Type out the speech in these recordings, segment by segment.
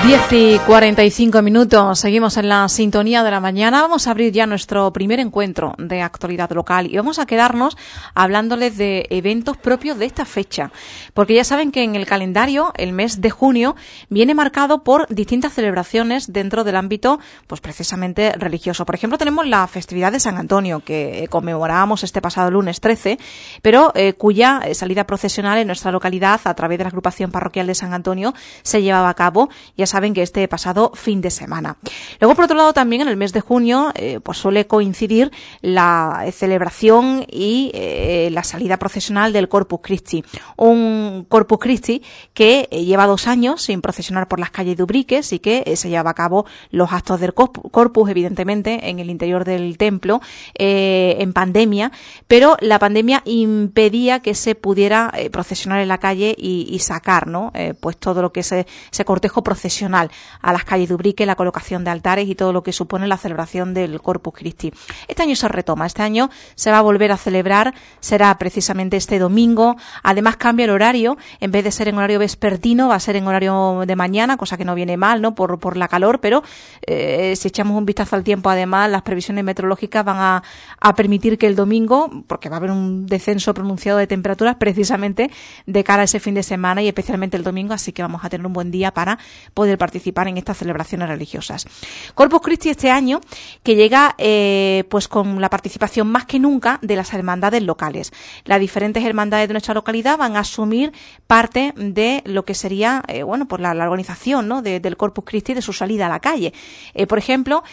10:45, seguimos en la sintonía de la mañana. Vamos a abrir ya nuestro primer encuentro de actualidad local y vamos a quedarnos hablándoles de eventos propios de esta fecha, porque ya saben que en el calendario el mes de junio viene marcado por distintas celebraciones dentro del ámbito, pues precisamente religioso. Por ejemplo, tenemos la festividad de San Antonio, que conmemorábamos este pasado lunes 13, pero cuya salida procesional en nuestra localidad a través de la agrupación parroquial de San Antonio se llevaba a cabo, ya saben que este pasado fin de semana. Luego, por otro lado, también en el mes de junio pues suele coincidir la celebración y la salida procesional del Corpus Christi. Un Corpus Christi que lleva 2 años sin procesionar por las calles de Ubriques y que se lleva a cabo los actos del Corpus, evidentemente, en el interior del templo, en pandemia, pero la pandemia impedía que se pudiera procesionar en la calle y sacar, ¿no? Pues todo lo que es ese cortejo procesional a las calles de Ubrique, la colocación de altares y todo lo que supone la celebración del Corpus Christi. Este año se retoma, este año se va a volver a celebrar, será precisamente este domingo. Además cambia el horario, en vez de ser en horario vespertino va a ser en horario de mañana, cosa que no viene mal, ¿no? Por la calor, pero si echamos un vistazo al tiempo, además las previsiones meteorológicas van a permitir que el domingo, porque va a haber un descenso pronunciado de temperaturas precisamente de cara a ese fin de semana y especialmente el domingo, así que vamos a tener un buen día para poder participar en estas celebraciones religiosas. Corpus Christi este año que llega pues con la participación más que nunca de las hermandades locales. Las diferentes hermandades de nuestra localidad van a asumir parte de lo que sería pues la organización, ¿no? del Corpus Christi, de su salida a la calle. Por ejemplo,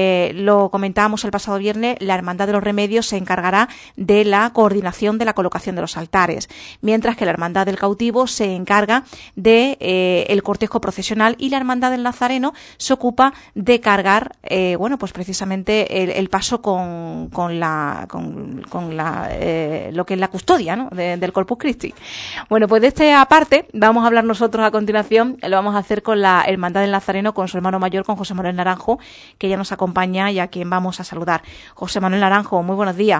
lo comentábamos el pasado viernes, la Hermandad de los Remedios se encargará de la coordinación de la colocación de los altares, mientras que la Hermandad del Cautivo se encarga de el cortejo procesional y la Hermandad del Nazareno se ocupa de cargar pues precisamente el paso con lo que es la custodia, ¿no? del Corpus Christi. Bueno, pues de esta parte vamos a hablar nosotros a continuación, lo vamos a hacer con la Hermandad del Nazareno, con su hermano mayor, con José Manuel Naranjo, que ya nos acompaña y a quien vamos a saludar. José Manuel Naranjo, muy buenos días.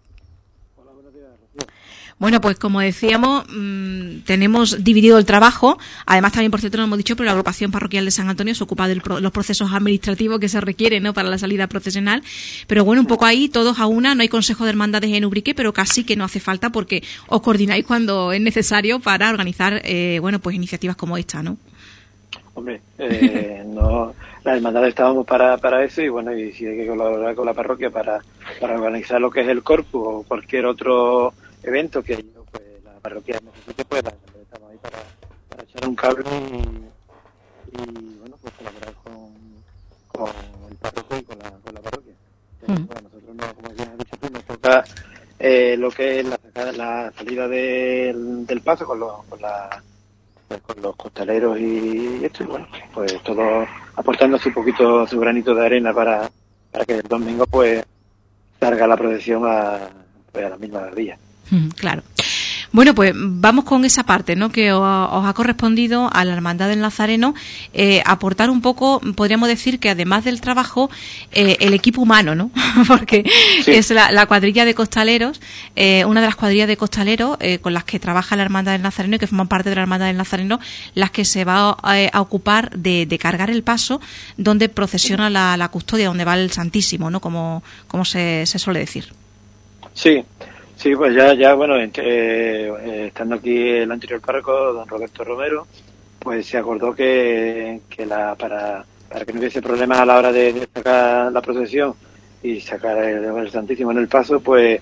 Bueno, pues como decíamos, tenemos dividido el trabajo. Además, también, por cierto, no hemos dicho, pero la agrupación parroquial de San Antonio se ocupa de los procesos administrativos que se requieren, ¿no? para la salida procesional. Pero bueno, un poco ahí, todos a una. No hay consejo de hermandades en Ubrique, pero casi que no hace falta porque os coordináis cuando es necesario para organizar, pues iniciativas como esta, ¿no? Hombre, no, las hermandades estábamos para eso y bueno, y si hay que colaborar con la parroquia para organizar lo que es el corpus o cualquier otro evento que pues la parroquia necesite, pues estamos ahí para echar un cable y bueno, pues colaborar con el párroco y con la parroquia. Bueno, nosotros, no, como ya has dicho tú, nos toca lo que es la salida del paso con los costaleros y esto, y bueno, pues todos aportando un poquito su granito de arena para que el domingo pues salga la procesión a la misma día. Claro. Bueno, pues vamos con esa parte, ¿no? Que os ha correspondido a la Hermandad del Nazareno aportar un poco, podríamos decir que además del trabajo, el equipo humano, ¿no? Porque sí, es la cuadrilla de costaleros, una de las cuadrillas de costaleros con las que trabaja la Hermandad del Nazareno y que forman parte de la Hermandad del Nazareno, las que se va a ocupar de cargar el paso donde procesiona la custodia, donde va el Santísimo, ¿no? Como se suele decir. Sí, pues ya bueno, estando aquí el anterior párroco, don Roberto Romero, pues se acordó que para que no hubiese problemas a la hora de sacar la procesión y sacar el Santísimo en el paso, pues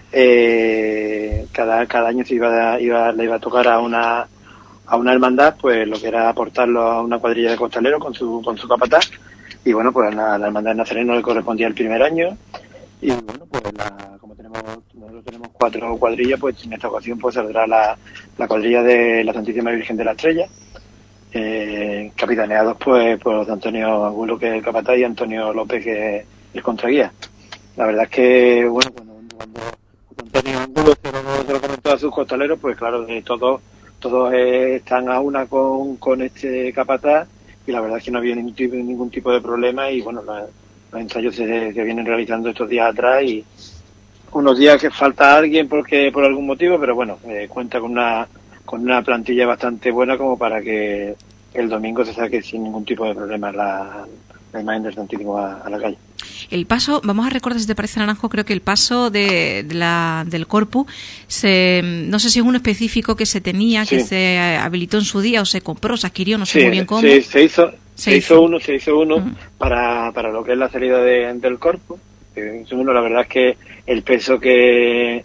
cada año le iba a tocar a una hermandad, pues lo que era aportarlo a una cuadrilla de costaleros con su capataz, y bueno, pues a la Hermandad de Nazareno le correspondía el primer año. Y bueno, pues como nosotros tenemos 4 cuadrillas, pues en esta ocasión pues saldrá la cuadrilla de la Santísima Virgen de la Estrella, capitaneados pues por Antonio Angulo, que es el capataz, y Antonio López, que es el contraguía. La verdad es que, bueno, cuando Antonio Angulo se lo comentó a sus costaleros, pues claro, todos están a una con este capataz, y la verdad es que no había ningún tipo de problema, y bueno, los ensayos se vienen realizando estos días atrás, y unos días que falta alguien por algún motivo, pero bueno, cuenta con una plantilla bastante buena como para que el domingo se saque sin ningún tipo de problema la imagen del Santísimo a la calle. El paso, vamos a recordar, si te parece, Naranjo, creo que el paso del Corpus, no sé si es uno específico que se tenía, que se habilitó en su día o se compró, se adquirió, no sé muy bien cómo. Sí, se hizo uno para lo que es la salida del Corpus. La verdad es que el peso el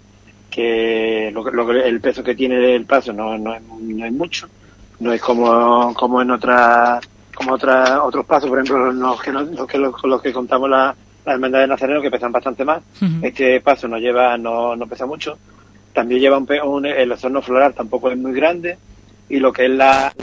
peso que tiene el paso no es mucho, no es como en otros pasos, por ejemplo los que contamos la hermandad de Nazareno, que pesan bastante más. Este paso no pesa mucho, también lleva el osorno floral, tampoco es muy grande, y lo que es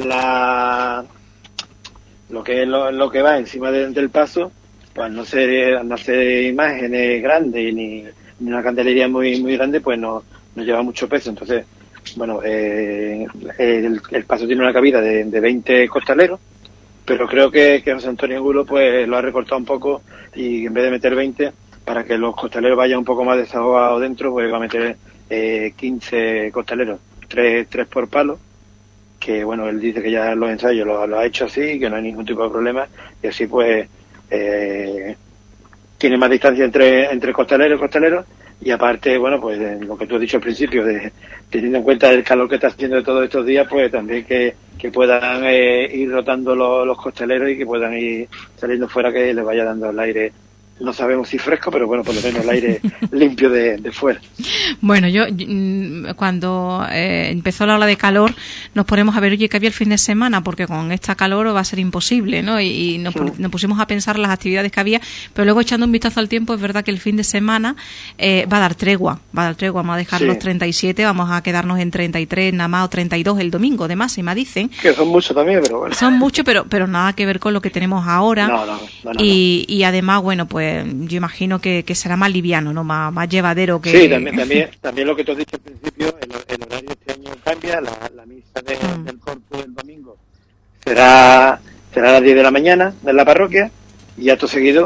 lo que va encima del paso, pues no hace imágenes grandes ni una candelería muy muy grande, pues no lleva mucho peso. Entonces, bueno, el paso tiene una cabida de 20 costaleros, pero creo que José Antonio Angulo pues lo ha recortado un poco, y en vez de meter 20, para que los costaleros vayan un poco más desahogados dentro, pues va a meter 15 costaleros, 3 por palo, que bueno, él dice que ya los ensayos lo ha hecho así, que no hay ningún tipo de problema, y así pues tiene más distancia entre costaleros, y aparte, bueno, pues lo que tú has dicho al principio, teniendo en cuenta el calor que está haciendo de todos estos días, pues también que puedan ir rotando los costaleros y que puedan ir saliendo fuera, que les vaya dando el aire. No sabemos si fresco, pero bueno, por lo menos el aire limpio de fuera. Bueno, yo cuando empezó la ola de calor nos ponemos a ver, oye, ¿qué había el fin de semana? Porque con esta calor va a ser imposible, ¿no? Y nos pusimos a pensar las actividades que había, pero luego echando un vistazo al tiempo, es verdad que el fin de semana va a dar tregua, vamos a dejar los 37, vamos a quedarnos en 33 nada más, o 32 el domingo de máxima, dicen. Que son muchos también, pero bueno. Son muchos, pero nada que ver con lo que tenemos ahora. No. Y además, bueno, pues yo imagino que será más liviano, ¿no? Más llevadero que... Sí, también lo que tú has dicho al principio, el horario este año cambia, la misa del Corpus del domingo será a las 10 de la mañana en la parroquia, y acto seguido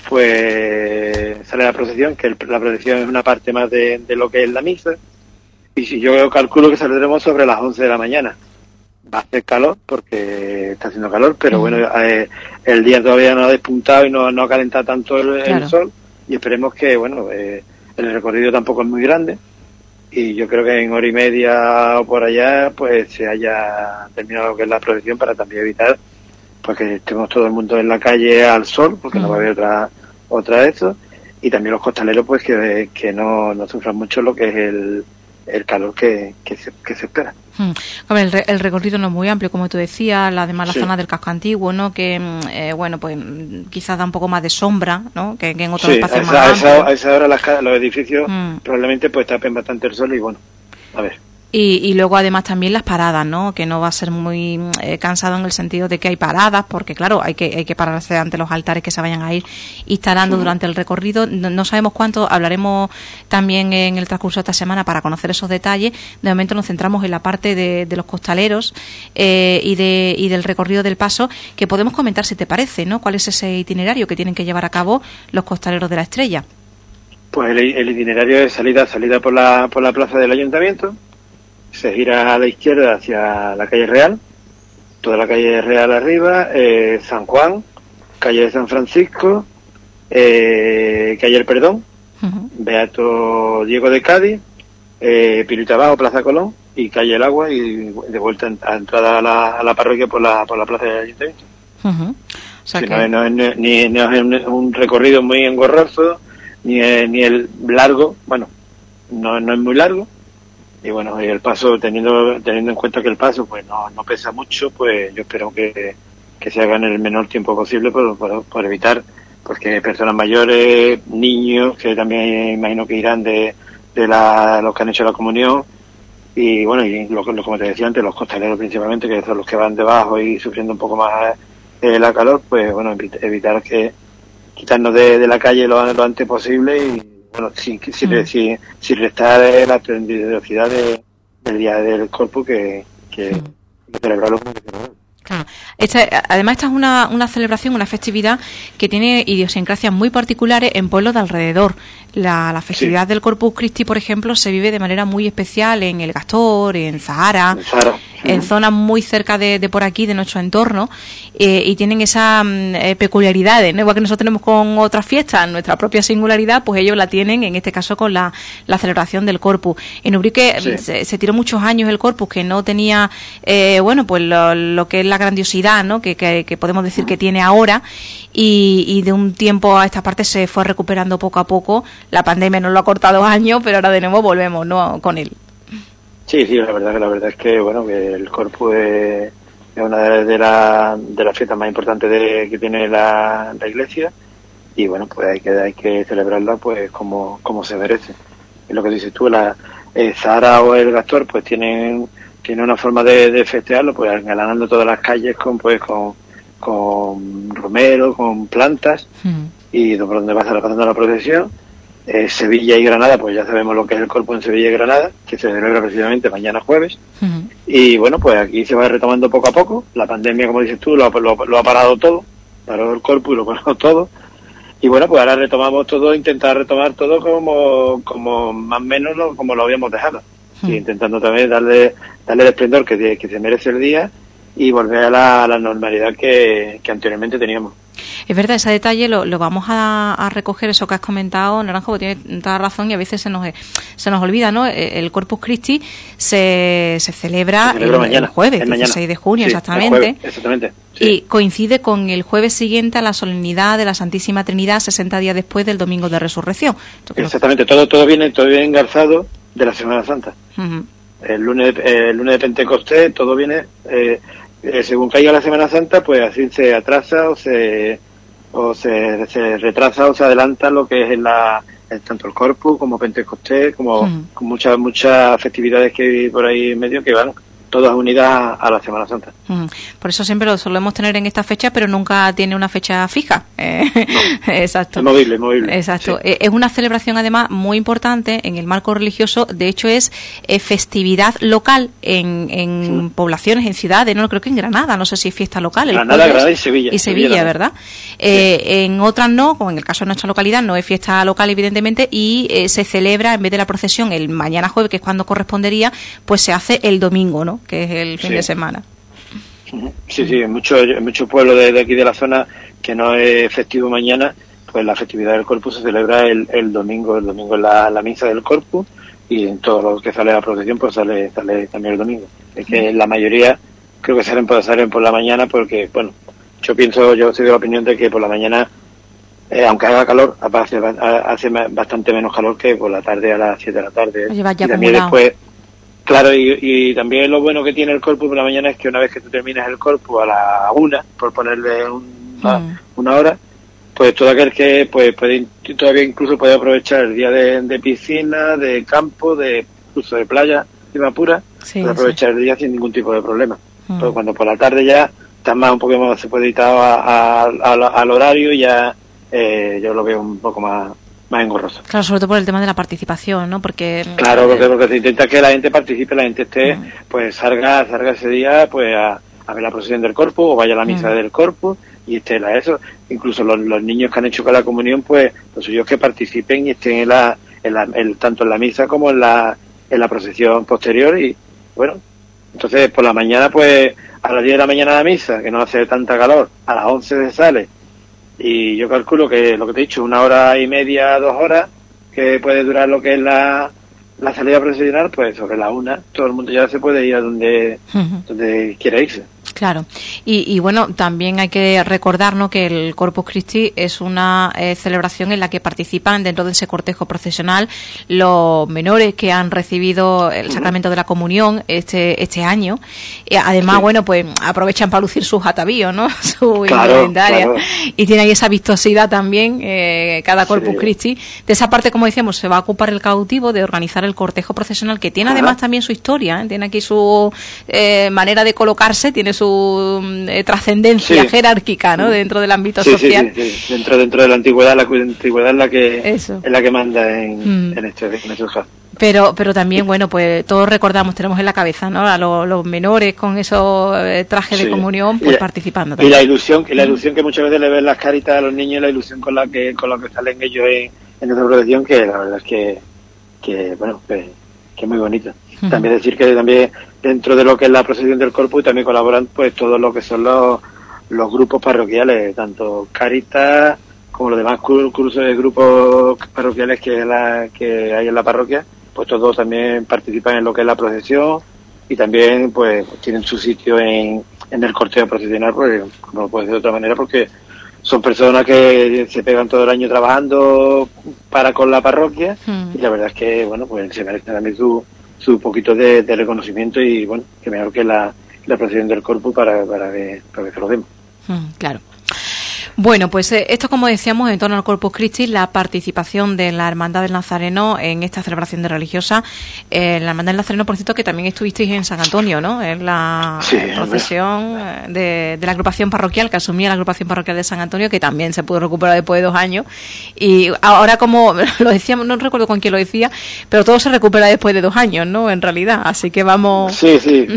pues sale la procesión, que la procesión es una parte más de lo que es la misa, y si yo calculo que saldremos sobre las 11 de la mañana. Va a hacer calor porque está haciendo calor, pero bueno, el día todavía no ha despuntado y no ha calentado tanto el sol, y esperemos que, bueno, el recorrido tampoco es muy grande, y yo creo que en hora y media o por allá pues se haya terminado lo que es la procesión, para también evitar pues que estemos todo el mundo en la calle al sol, porque no va a haber otra de eso, y también los costaleros pues que no sufran mucho lo que es el calor que se espera. A ver, el recorrido no es muy amplio, como tú decías, además la zona del casco antiguo, ¿no? Que, bueno, pues quizás da un poco más de sombra, ¿no? Que en otros espacios más amplios. A esa hora los edificios probablemente pues tapen bastante el sol, y bueno, a ver. Y luego además también las paradas, ¿no? Que no va a ser muy cansado en el sentido de que hay paradas, porque claro, hay que pararse ante los altares que se vayan a ir instalando durante el recorrido. No sabemos cuánto, hablaremos también en el transcurso de esta semana para conocer esos detalles. De momento nos centramos en la parte de los costaleros y del recorrido del paso, que podemos comentar, si te parece, ¿no? ¿Cuál es ese itinerario que tienen que llevar a cabo los costaleros de la Estrella? Pues el itinerario es salida por la plaza del Ayuntamiento. Se gira a la izquierda hacia la calle Real, toda la calle Real arriba, San Juan, calle de San Francisco, calle El Perdón, Beato Diego de Cádiz, Pirita Abajo, Plaza Colón, y calle El Agua, y de vuelta a entrada a la parroquia por la plaza del Ayuntamiento. O sea, que no es un recorrido muy engorroso, ni el largo, bueno, no es muy largo. Y bueno, y el paso, teniendo en cuenta que el paso pues no pesa mucho, pues yo espero que se haga en el menor tiempo posible por evitar pues que personas mayores, niños, que también imagino que irán de los que han hecho la comunión, y bueno, y como te decía antes, los costaleros principalmente, que son los que van debajo y sufriendo un poco más la calor, pues bueno, evitar que quitarnos de la calle lo antes posible, y bueno, sin restar la peligrosidad del día del Corpus, que celebrarlo como que celebrarlo. Claro. Además, esta es una celebración, una festividad que tiene idiosincrasias muy particulares en pueblos de alrededor. La festividad del Corpus Christi, por ejemplo, se vive de manera muy especial en El Gastor, en Zahara. en zonas muy cerca de por aquí, de nuestro entorno, y tienen esas peculiaridades, ¿no? Igual que nosotros tenemos con otras fiestas nuestra propia singularidad, pues ellos la tienen, en este caso, con la celebración del Corpus. En Ubrique se tiró muchos años el Corpus, que no tenía, pues lo que es la grandiosidad, ¿no? que podemos decir que tiene ahora, y de un tiempo a esta parte se fue recuperando poco a poco. La pandemia nos lo ha cortado años, pero ahora de nuevo volvemos, ¿no?, con él. Sí, la verdad es que bueno, que el Corpus es una de las fiestas más importantes que tiene la iglesia, y bueno, pues hay que celebrarla pues como se merece. Es lo que dices tú, Zahara o el Gastor pues tiene una forma de festejarlo, pues engalanando todas las calles con romero, con plantas, y por donde va pasando la procesión. Sevilla y Granada, pues ya sabemos lo que es el Corpus en Sevilla y Granada, que se celebra precisamente mañana jueves. Y bueno, pues aquí se va retomando poco a poco. La pandemia, como dices tú, lo ha parado todo, paró el Corpus y lo paró todo. Y bueno, pues ahora retomamos todo, intentar retomar todo como más o menos como lo habíamos dejado. Y intentando también darle el esplendor que se merece el día, y volver a la normalidad que anteriormente teníamos. Es verdad, ese detalle lo vamos a recoger, eso que has comentado, Naranjo, porque tiene toda razón, y a veces se nos olvida, ¿no? El Corpus Christi se celebra el jueves, el 16 de junio, exactamente. Jueves, exactamente. Sí. Y coincide con el jueves siguiente a la solemnidad de la Santísima Trinidad, 60 días después del Domingo de Resurrección. Entonces, exactamente, todo viene engarzado de la Semana Santa. El lunes de Pentecostés, todo viene... según caiga la Semana Santa, pues así se atrasa o se retrasa o se adelanta lo que es tanto el Corpus como Pentecostés, como con muchas festividades que hay por ahí en medio, que van todas unidas a la Semana Santa. Por eso siempre lo solemos tener en esta fecha, pero nunca tiene una fecha fija. No. Exacto. Es movible. Exacto. Sí. Es una celebración además muy importante en el marco religioso. De hecho, es festividad local en poblaciones, en ciudades. No, creo que en Granada, no sé si es fiesta local. Granada y Sevilla. Y Sevilla, ¿verdad? En otras no, como en el caso de nuestra localidad, no es fiesta local, evidentemente, y se celebra, en vez de la procesión el mañana jueves, que es cuando correspondería, pues se hace el domingo, ¿no?, que es el fin de semana. Sí, en muchos pueblos de aquí de la zona, que no es festivo mañana, pues la festividad del Corpus se celebra el domingo. El domingo es la misa del Corpus, y en todo lo que sale la procesión pues sale también el domingo. Es que la mayoría creo que salen por la mañana, porque bueno, yo soy de la opinión de que por la mañana, aunque haga calor, hace bastante menos calor que por la tarde, a las 7 de la tarde. Oye, vaya y también acumulado. Después, claro, y también lo bueno que tiene el Corpus por la mañana es que una vez que tú terminas el Corpus a la 1, por ponerle una hora, pues todo aquel que pues todavía incluso puede aprovechar el día de piscina, de campo, incluso de playa, de pura, puede aprovechar el día sin ningún tipo de problema. Pero cuando por la tarde ya está un poco más, se puede editar al horario, ya yo lo veo un poco más engorroso. Claro, sobre todo por el tema de la participación, ¿no? Porque porque se intenta que la gente participe, la gente esté, pues salga ese día pues a ver la procesión del Corpus, o vaya a la misa del Corpus, y estén eso. Incluso los niños que han hecho con la comunión, pues los suyos que participen y estén tanto en la misa como en la procesión posterior. Y bueno, entonces por la mañana, pues a las 10 de la mañana la misa, que no hace tanta calor, a las 11 se sale, y yo calculo que lo que te he dicho, 1 hora y media, 2 horas, que puede durar lo que es la salida procesional, pues sobre la 1 todo el mundo ya se puede ir a donde quiera irse. Claro, y bueno, también hay que recordar, ¿no?, que el Corpus Christi es una celebración en la que participan dentro de ese cortejo procesional los menores que han recibido el sacramento de la comunión este año. Además, bueno, pues aprovechan para lucir sus atavíos, ¿no?, su indumentaria, y tiene ahí esa vistosidad también, cada Corpus Christi. De esa parte, como decíamos, se va a ocupar el cautivo de organizar el cortejo procesional, que tiene además también su historia, tiene aquí su manera de colocarse, tiene su trascendencia jerárquica, ¿no?, dentro del ámbito social. Sí. Dentro de la antigüedad es la que manda en este caso. Pero también, bueno, pues todos recordamos, tenemos en la cabeza, ¿no?, a los menores con esos trajes de comunión, pues participando también. Y la ilusión que muchas veces le ven las caritas a los niños, la ilusión con la que salen ellos en esa procesión, que la verdad es que es muy bonito. También decir que también dentro de lo que es la procesión del Corpus también colaboran pues todo lo que son los grupos parroquiales, tanto Caritas como los demás cursos de grupos parroquiales que hay en la parroquia, pues todos también participan en lo que es la procesión y también pues tienen su sitio en el cortejo procesional, porque no puede ser de otra manera, porque son personas que se pegan todo el año trabajando con la parroquia y la verdad es que bueno, pues se merecen también su poquito de reconocimiento y bueno, que mejor que la procesión del Corpus para que se lo demos. Claro. Bueno, pues esto, como decíamos, en torno al Corpus Christi, la participación de la Hermandad del Nazareno en esta celebración de religiosa. La Hermandad del Nazareno, por cierto, que también estuvisteis en San Antonio, ¿no? En la procesión de la agrupación parroquial, que asumía la agrupación parroquial de San Antonio, que también se pudo recuperar después de 2 años. Y ahora, como lo decíamos, no recuerdo con quién lo decía, pero todo se recupera después de 2 años, ¿no? En realidad, así que vamos... Sí,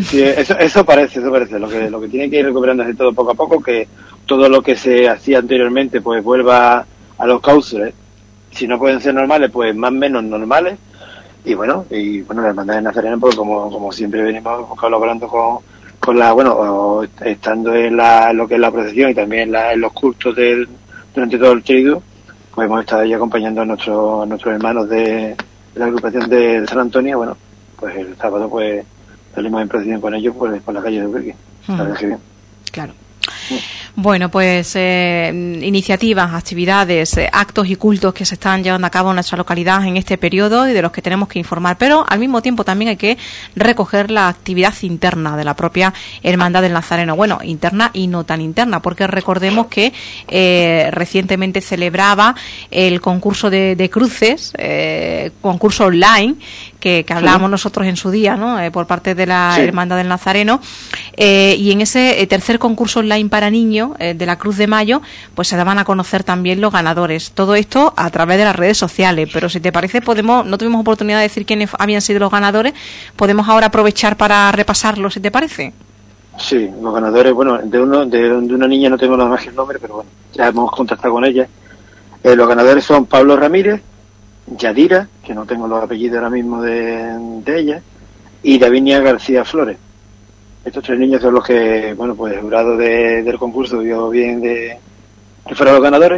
eso parece. Lo que tiene que ir recuperándose todo poco a poco, que todo lo que se hacía anteriormente pues vuelva a los cauces. Si no pueden ser normales, pues más o menos normales. Y bueno, la Hermandad de Nazareno, pues como siempre venimos colaborando con estando en lo que es la procesión y también en los cultos durante todo el triduo, pues hemos estado ahí acompañando a nuestros hermanos de la agrupación de San Antonio. Bueno, pues el sábado pues salimos en procesión con ellos pues por la calle de Ubrique. La verdad que bien. Claro. Bueno, pues iniciativas, actividades, actos y cultos que se están llevando a cabo en nuestra localidad en este periodo y de los que tenemos que informar, pero al mismo tiempo también hay que recoger la actividad interna de la propia Hermandad del Nazareno. Bueno, interna y no tan interna, porque recordemos que recientemente celebraba el concurso de cruces, concurso online, que hablábamos nosotros en su día, ¿no? Por parte de la Hermandad del Nazareno, y en ese tercer concurso online para niños de la Cruz de Mayo, pues se daban a conocer también los ganadores. Todo esto a través de las redes sociales, pero si te parece, no tuvimos oportunidad de decir quiénes habían sido los ganadores, podemos ahora aprovechar para repasarlos, si te parece. Sí, los ganadores, bueno, de una niña no tengo nada más que el nombre, pero bueno, ya hemos contactado con ella. Los ganadores son Pablo Ramírez, Yadira, que no tengo los apellidos ahora mismo de ella, y Davinia García Flores. Estos 3 niños son los que, bueno, pues el jurado del concurso vio bien que fueron los ganadores.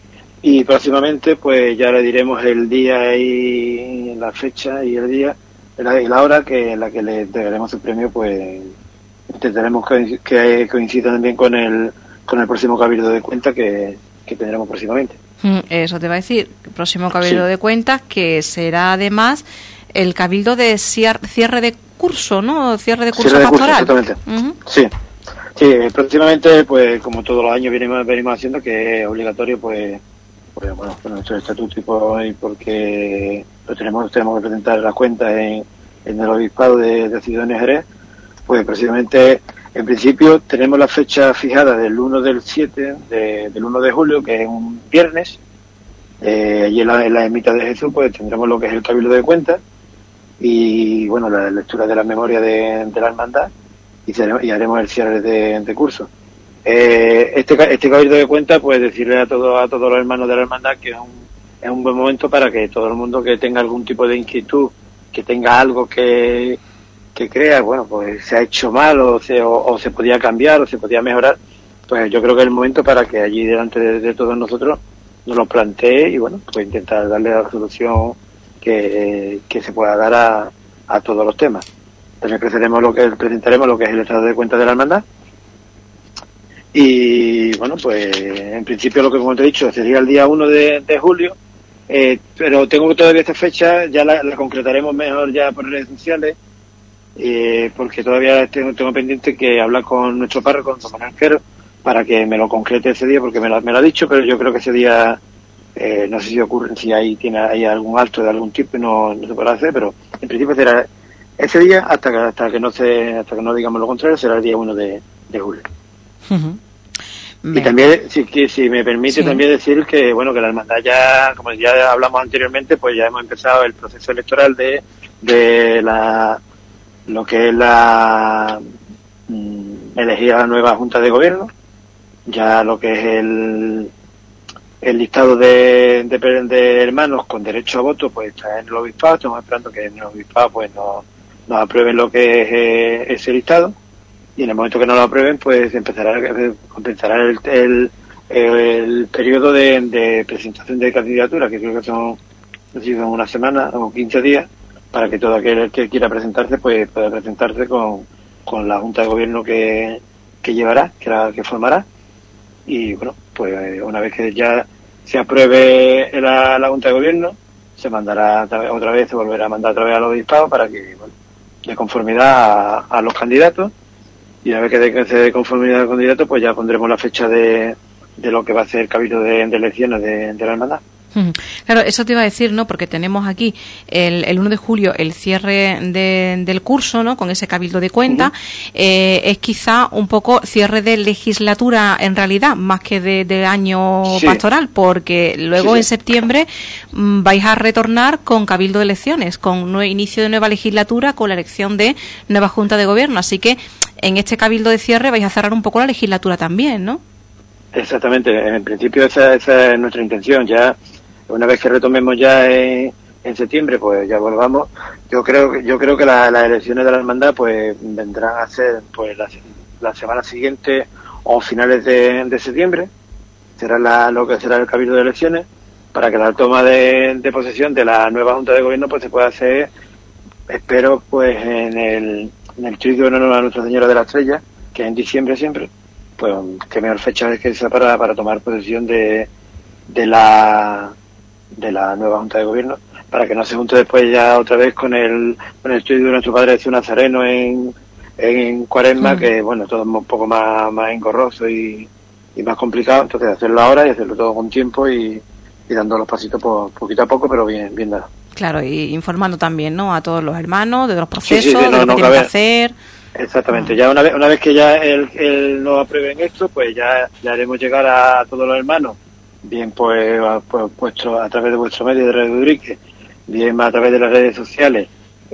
Y próximamente, pues ya le diremos el día y la fecha y el día y la hora en la que le entregaremos el premio, pues intentaremos que coincida también con el próximo Cabildo de Cuentas que tendremos próximamente. Eso te va a decir, el próximo Cabildo de Cuentas, que será además el Cabildo de cierre de curso, ¿no? Cierre de curso pastoral. Exactamente. Sí, próximamente, pues como todos los años venimos haciendo, que es obligatorio, pues bueno, con nuestro estatuto y porque tenemos que presentar las cuentas en el obispado de Ciudad Jerez, pues precisamente en principio tenemos la fecha fijada del 1 del 7, del 1 de julio, que es un viernes. Allí en la ermita de Jesús pues tendremos lo que es el Cabildo de Cuentas y bueno, la lectura de la memoria de la hermandad y haremos el cierre de curso. Este Cabildo de Cuentas, pues decirle a todos los hermanos de la hermandad que es un buen momento para que todo el mundo que tenga algún tipo de inquietud, que tenga algo que crea, bueno, pues se ha hecho mal o se podía cambiar o se podía mejorar, pues yo creo que es el momento para que allí delante de todos nosotros nos lo plantee y bueno, pues intentar darle la solución que se pueda dar a todos los temas. También presentaremos lo que es el estado de cuenta de la hermandad y bueno, pues en principio lo que como te he dicho sería el día 1 de julio, pero tengo todavía esta fecha, ya la concretaremos mejor ya por redes sociales, porque todavía tengo pendiente que hablar con nuestro párroco, con Don Manuel Quero, para que me lo concrete ese día, porque me lo ha dicho, pero yo creo que ese día no sé si hay algún acto de algún tipo y no se podrá hacer, pero en principio será ese día hasta que no digamos lo contrario, será el día 1 de julio. Y también, si me permite también decir que bueno, que la hermandad ya, como ya hablamos anteriormente, pues ya hemos empezado el proceso electoral de lo que es elegir a la nueva Junta de Gobierno, ya lo que es el listado de hermanos con derecho a voto pues está en el obispado. Estamos esperando que en el obispado pues nos aprueben lo que es ese listado, y en el momento que no lo aprueben pues empezará el periodo de presentación de candidatura, que creo que son una semana o 15 días, para que todo aquel que quiera presentarse pues pueda presentarse con la Junta de Gobierno que llevará, que formará. Y bueno, pues una vez que ya se apruebe la Junta de Gobierno, se mandará otra vez, se volverá a mandar otra vez al obispado para que, bueno, de conformidad a los candidatos, y una vez que se dé conformidad al candidato, pues ya pondremos la fecha de lo que va a ser el cabildo de elecciones de la hermandad. Claro, eso te iba a decir, ¿no? Porque tenemos aquí el 1 de julio el cierre del curso, ¿no? Con ese cabildo de cuentas. Es quizá un poco cierre de legislatura en realidad, más que de año pastoral, porque luego en septiembre vais a retornar con cabildo de elecciones, con inicio de nueva legislatura, con la elección de nueva Junta de Gobierno. Así que en este cabildo de cierre vais a cerrar un poco la legislatura también, ¿no? Exactamente. En principio esa es nuestra intención. Ya una vez que retomemos ya en septiembre, pues ya volvamos. Yo creo que las elecciones de la hermandad pues vendrán a ser pues la semana siguiente o finales de septiembre. Será lo que será el cabildo de elecciones, para que la toma de posesión de la nueva Junta de Gobierno pues se pueda hacer, espero, pues en el triduo de honor a Nuestra Señora de la Estrella, que es en diciembre siempre. Pues qué mejor fecha es que esa para tomar posesión de la nueva Junta de Gobierno, para que no se junte después ya otra vez con el estudio de nuestro Padre Jesús Nazareno en Cuaresma, que bueno, todo es un poco más engorroso y más complicado. Entonces hacerlo ahora y hacerlo todo con tiempo y dando los pasitos poquito a poco, pero bien dado. Claro, y informando también, ¿no?, a todos los hermanos de los procesos, de lo que tienen que hacer. Exactamente. Ya una vez que ya él nos apruebe en esto, pues ya haremos llegar a todos los hermanos, bien pues a través de vuestro medio de Radio Urique, bien a través de las redes sociales,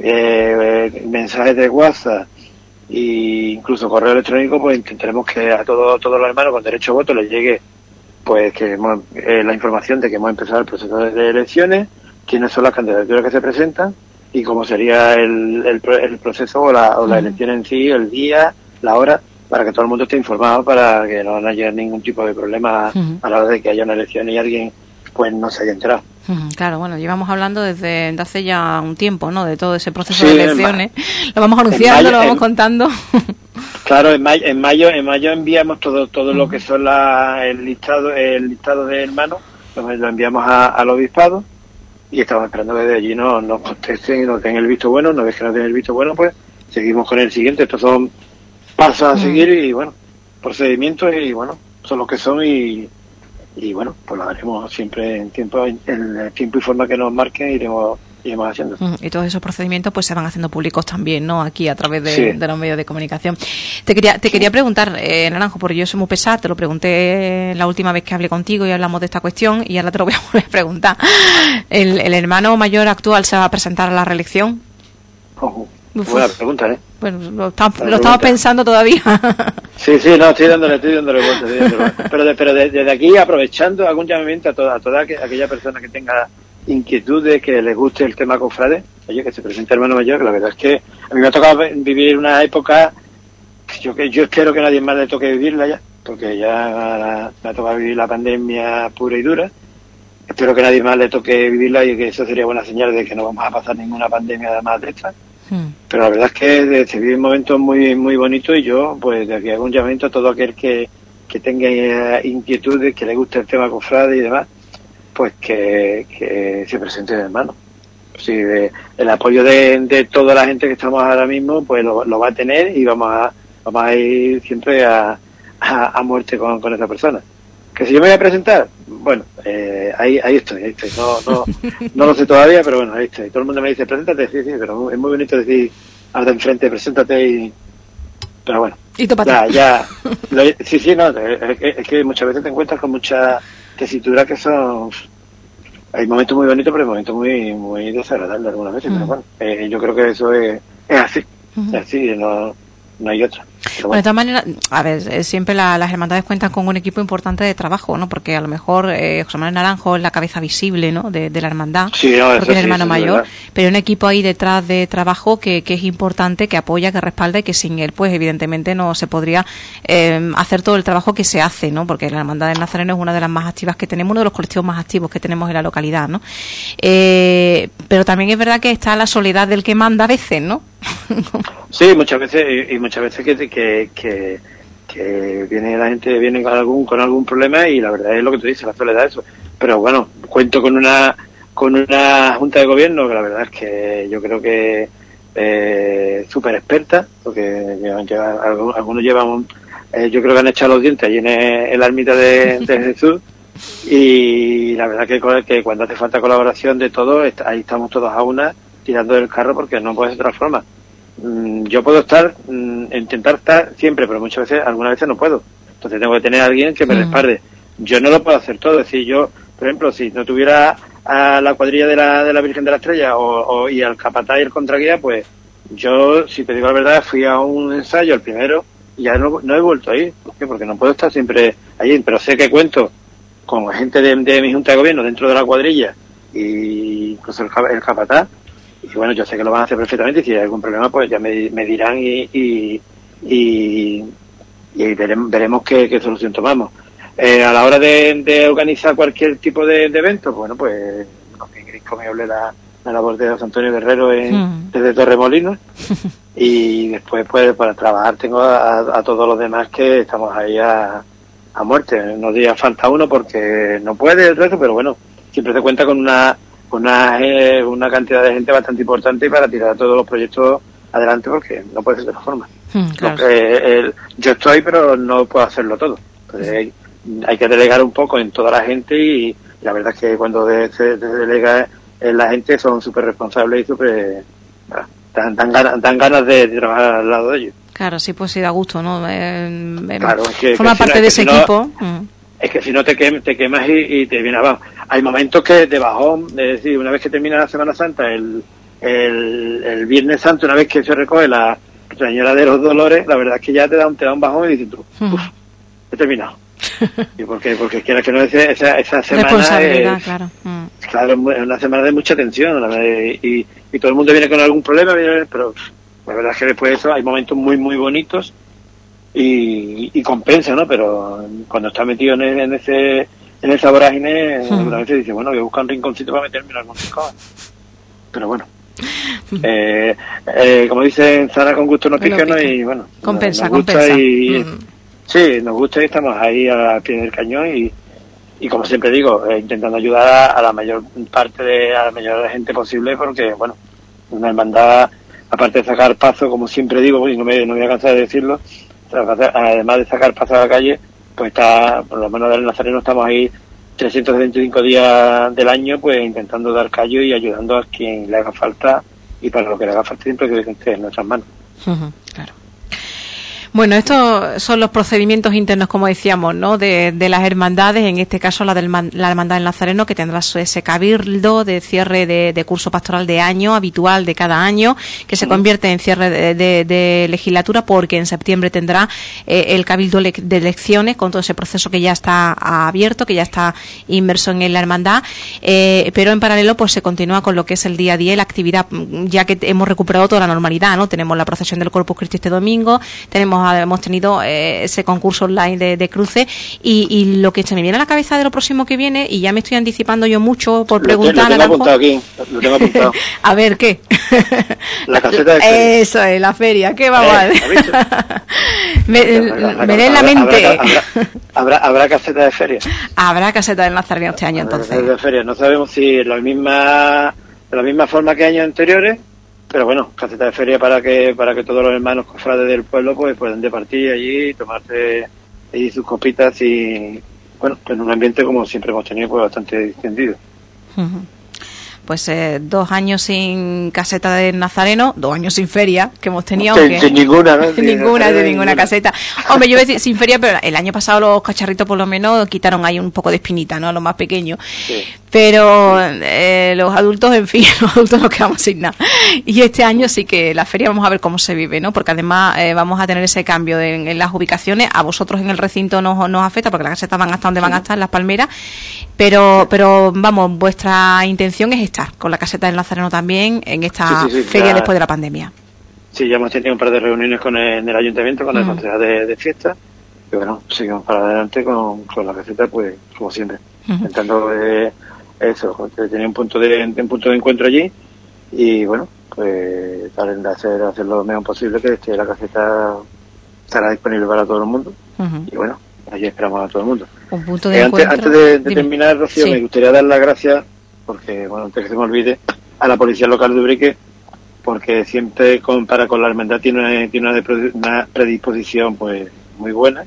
mensajes de WhatsApp e incluso correo electrónico, pues intentaremos que a todos los hermanos con derecho a voto les llegue pues que la información de que hemos empezado el proceso de elecciones, quiénes son las candidaturas que se presentan y cómo sería el proceso o la elección en sí, el día, la hora, para que todo el mundo esté informado, para que no haya ningún tipo de problema a la hora de que haya una elección y alguien pues no se haya enterado. Claro, bueno, llevamos hablando desde hace ya un tiempo, ¿no?, de todo ese proceso de elecciones. Lo vamos anunciando, lo vamos contando. Claro, en mayo enviamos todo lo que son el listado de hermanos, lo enviamos al obispado, y estamos esperando que de allí nos contesten y nos den el visto bueno. Una vez que nos den el visto bueno, pues seguimos con el siguiente. Estos son pasos a seguir y, bueno, procedimientos, y, bueno, son los que son, y bueno, pues lo haremos siempre en el tiempo y forma que nos marquen, iremos haciendo. Y todos esos procedimientos pues se van haciendo públicos también, ¿no?, aquí a través de los medios de comunicación. Te quería preguntar, Naranjo, porque yo soy muy pesada, te lo pregunté la última vez que hablé contigo y hablamos de esta cuestión, y ahora te lo voy a volver a preguntar. ¿El hermano mayor actual se va a presentar a la reelección? Buena pregunta, ¿eh? Bueno, lo estamos pensando todavía. Sí, no, estoy dándole vuelta. Pero desde aquí, aprovechando, hago un llamamiento a toda aquella persona que tenga inquietudes, que les guste el tema cofrade, oye, que se presente hermano mayor, que la verdad es que a mí me ha tocado vivir una época que yo espero que nadie más le toque vivirla ya, porque ya me ha tocado vivir la pandemia pura y dura. Espero que nadie más le toque vivirla, y que eso sería buena señal de que no vamos a pasar ninguna pandemia más de esta. Pero la verdad es que se viven momentos muy muy bonitos, y yo pues de aquí hago un llamamiento a todo aquel que tenga inquietudes, que le guste el tema cofrade y demás, pues que se presente de hermano. Sí, el apoyo de toda la gente que estamos ahora mismo, pues lo va a tener, y vamos a ir siempre a muerte con esa persona. Que si yo me voy a presentar, bueno, ahí estoy. No lo sé todavía, pero bueno, ahí estoy. Todo el mundo me dice, preséntate, sí, pero es muy bonito decir al de enfrente, preséntate, pero bueno. ¿Y Sí, no, es que muchas veces te encuentras con muchas tesituras que son... Hay momentos muy bonitos, pero hay momentos muy muy desagradables algunas veces, pero bueno, yo creo que eso es así, no hay otra. Bueno, de todas maneras, a ver, siempre las hermandades cuentan con un equipo importante de trabajo, ¿no? Porque a lo mejor José Manuel Naranjo es la cabeza visible, ¿no? De la hermandad, sí, no, porque es el hermano mayor, es pero un equipo ahí detrás de trabajo que es importante, que apoya, que respalda y que sin él, pues evidentemente no se podría hacer todo el trabajo que se hace, ¿no? Porque la hermandad del Nazareno es una de las más activas que tenemos, uno de los colectivos más activos que tenemos en la localidad, ¿no? Pero también es verdad que está la soledad del que manda a veces, ¿no? Sí, muchas veces que viene la gente con algún problema y la verdad es lo que tú dices, la soledad, eso. Pero bueno, cuento con una junta de gobierno que la verdad es que yo creo que súper experta, porque algunos llevan yo creo que han echado los dientes allí en la ermita de Jesús, y la verdad que cuando hace falta colaboración de todos, ahí estamos todos a una tirando del carro, porque no puede ser de otra forma. Yo puedo intentar estar siempre, pero muchas veces, algunas veces no puedo. Entonces tengo que tener a alguien que me respalde. Yo no lo puedo hacer todo. Es decir, yo, por ejemplo, si no tuviera a la cuadrilla de la Virgen de la Estrella y al capataz y el contraguía, pues yo, si te digo la verdad, fui a un ensayo, el primero, y ya no he vuelto a ir. ¿Por qué? Porque no puedo estar siempre allí. Pero sé que cuento con gente de mi junta de gobierno dentro de la cuadrilla y incluso el capataz. Y bueno, yo sé que lo van a hacer perfectamente, y si hay algún problema pues ya me dirán y veremos qué solución tomamos. A la hora de organizar cualquier tipo de evento, bueno, pues me hable la labor de José Antonio Guerrero desde Torremolinos, y después pues para trabajar tengo a todos los demás que estamos ahí a muerte. Unos días falta uno porque no puede el resto, pero bueno, siempre se cuenta con una cantidad de gente bastante importante para tirar todos los proyectos adelante, porque no puede ser de otra forma. Claro. Yo estoy, pero no puedo hacerlo todo. Entonces hay que delegar un poco en toda la gente, y la verdad es que cuando se delega en la gente son súper responsables y súper dan ganas de trabajar al lado de ellos. Claro, sí, pues sí, da gusto, ¿no? Claro, forma parte de ese equipo. Es que si no te quemas y te viene abajo. Hay momentos que de bajón, es decir, una vez que termina la Semana Santa, el Viernes Santo, una vez que se recoge la Señora de los Dolores, la verdad es que ya te da un bajón y dices tú, he terminado. Y porque quieras que no, esa semana responsabilidad, claro. Claro, es una semana de mucha tensión, y todo el mundo viene con algún problema, pero la verdad es que después de eso hay momentos muy, muy bonitos y compensa, ¿no? Pero cuando estás metido en esa vorágine, alguna vez dice, bueno, voy a buscar un rinconcito para meterme en algún rincón. Pero bueno, como dicen, sana con gusto no pica, ¿no? Y bueno, compensa. Sí, nos gusta y estamos ahí al pie del cañón, y como siempre digo, intentando ayudar a la mayor parte a la mayor gente posible, porque bueno, una hermandad, aparte de sacar paso, como siempre digo, y no me voy a cansar de decirlo, además de sacar paso a la calle, pues está, por lo menos del Nazareno, estamos ahí 325 días del año, pues intentando dar callo y ayudando a quien le haga falta, y para lo que le haga falta siempre que esté en nuestras manos. Claro. Bueno, estos son los procedimientos internos, como decíamos, ¿no? De las hermandades, en este caso la hermandad del Nazareno, que tendrá ese cabildo de cierre de curso pastoral de año, habitual de cada año, que se convierte en cierre de legislatura, porque en septiembre tendrá el cabildo de elecciones, con todo ese proceso que ya está abierto, que ya está inmerso en la hermandad, pero en paralelo pues se continúa con lo que es el día a día y la actividad, ya que hemos recuperado toda la normalidad, ¿no? Tenemos la procesión del Corpus Christi este domingo, hemos tenido ese concurso online de cruce, y lo que se me viene a la cabeza de lo próximo que viene, y ya me estoy anticipando yo mucho por preguntar. Lo tengo apuntado. A ver, ¿qué? La caseta de feria. Eso es, la feria, ¿qué va mal? me da en la mente. ¿Habrá caseta de feria? Habrá caseta del Nazareno este año, entonces. De feria. No sabemos si de la misma forma que años anteriores, pero bueno, caseta de feria para que todos los hermanos cofrades del pueblo pues puedan departir allí, tomarse allí sus copitas, y bueno, en un ambiente como siempre hemos tenido, pues bastante distendido. Pues 2 años sin caseta del Nazareno, 2 años sin feria que hemos tenido. Sin ninguna, ¿no? ninguna caseta. Hombre, yo voy a decir sin feria, pero el año pasado los cacharritos por lo menos quitaron ahí un poco de espinita, ¿no? A los más pequeños. Sí. Pero los adultos, en fin, los adultos nos quedamos sin nada. Y este año sí que la feria vamos a ver cómo se vive, ¿no? Porque además vamos a tener ese cambio en las ubicaciones. A vosotros en el recinto nos afecta porque las casetas van hasta donde van a estar, en las palmeras. Pero vamos, vuestra intención es estar con la caseta del Nazareno también en esta feria después de la pandemia. Sí, ya hemos tenido un par de reuniones en el ayuntamiento, con el concejal de fiesta. Y bueno, seguimos para adelante con la caseta, pues como siempre. Intentando eso, tener un punto de encuentro allí. Y bueno, pues hacer lo mejor posible, que la caseta estará disponible para todo el mundo. Y bueno, allí esperamos a todo el mundo. Un punto de encuentro. Antes de terminar, Rocío, me gustaría dar las gracias, porque bueno, antes que se me olvide, a la policía local de Ubrique, porque siempre compara con la hermandad, tiene una predisposición pues muy buena.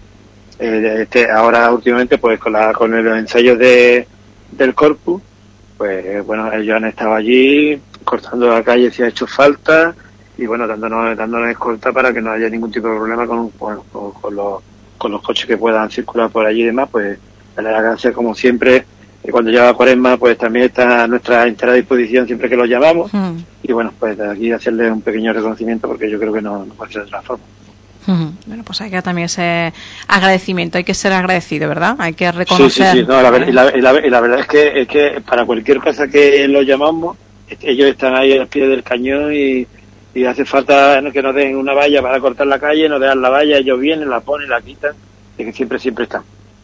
Ahora últimamente pues con los ensayos del Corpus, pues bueno, ellos han estado allí cortando la calle si ha hecho falta y bueno, dándonos escolta para que no haya ningún tipo de problema con los coches que puedan circular por allí y demás. Pues darle las gracias como siempre. Y cuando llega Cuaresma, pues también está a nuestra entera disposición siempre que los llamamos. Y bueno, pues de aquí hacerle un pequeño reconocimiento, porque yo creo que no puede ser de otra forma. Bueno, pues hay que también ese agradecimiento, hay que ser agradecido, ¿verdad? Hay que reconocer. Sí. No, la verdad es que para cualquier cosa que los llamamos, ellos están ahí al pie del cañón y hace falta que nos den una valla para cortar la calle, nos dejan la valla, ellos vienen, la ponen, la quitan, y que siempre están.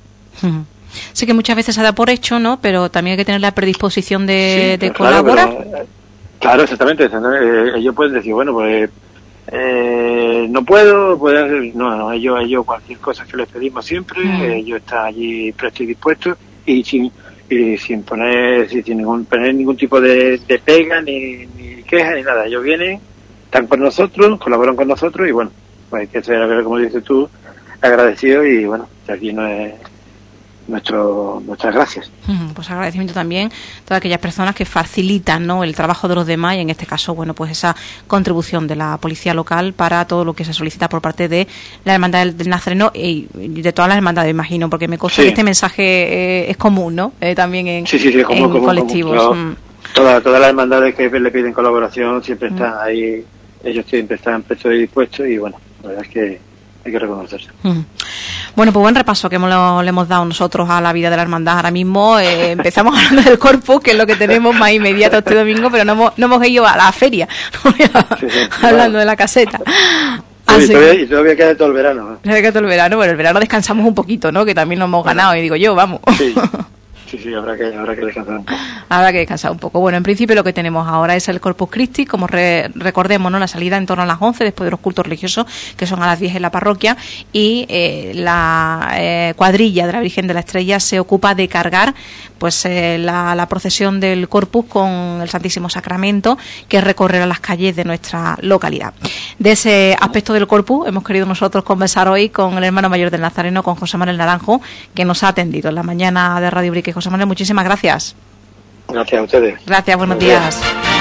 Sí, que muchas veces se da por hecho, ¿no? Pero también hay que tener la predisposición de colaborar. Claro, exactamente. Ellos pueden decir, bueno, pues no puedo, no, ellos cualquier cosa que les pedimos siempre, ellos están allí prestos y dispuestos y sin poner ningún tipo de pega ni queja ni nada. Ellos vienen, están con nosotros, colaboran con nosotros y bueno, pues hay que ser, como dices tú, agradecido y bueno, aquí no es nuestras gracias. Pues agradecimiento también a todas aquellas personas que facilitan, ¿no?, el trabajo de los demás y en este caso, bueno, pues esa contribución de la policía local para todo lo que se solicita por parte de la Hermandad del Nazareno y de todas las hermandades, imagino, porque me consta que este mensaje es común, ¿no? También en colectivos. Común. Todas las hermandades que le piden colaboración siempre están ahí, ellos siempre están prestos y dispuestos y bueno, la verdad es que hay que reconocerse. Bueno, pues buen repaso que le hemos dado nosotros a la vida de la hermandad. Ahora mismo empezamos hablando del Corpus, que es lo que tenemos más inmediato este domingo, pero no hemos ido a la feria, hablando de la caseta. Y todavía queda todo el verano. Queda todo el verano, bueno, el verano descansamos un poquito, ¿no? Que también lo hemos ganado, y digo yo, vamos. Sí, habrá que descansar un poco. Habrá que descansar un poco. Bueno, en principio lo que tenemos ahora es el Corpus Christi, como recordemos, ¿no?, la salida en torno a las 11 después de los cultos religiosos, que son a las 10 en la parroquia, y la cuadrilla de la Virgen de la Estrella se ocupa de cargar pues la procesión del Corpus con el Santísimo Sacramento, que recorrerá las calles de nuestra localidad. De ese aspecto del Corpus hemos querido nosotros conversar hoy con el hermano mayor del Nazareno, con José Manuel Naranjo, que nos ha atendido en la mañana de Radio Ubrique. José Manuel, muchísimas gracias. Gracias a ustedes. Gracias, buenos días.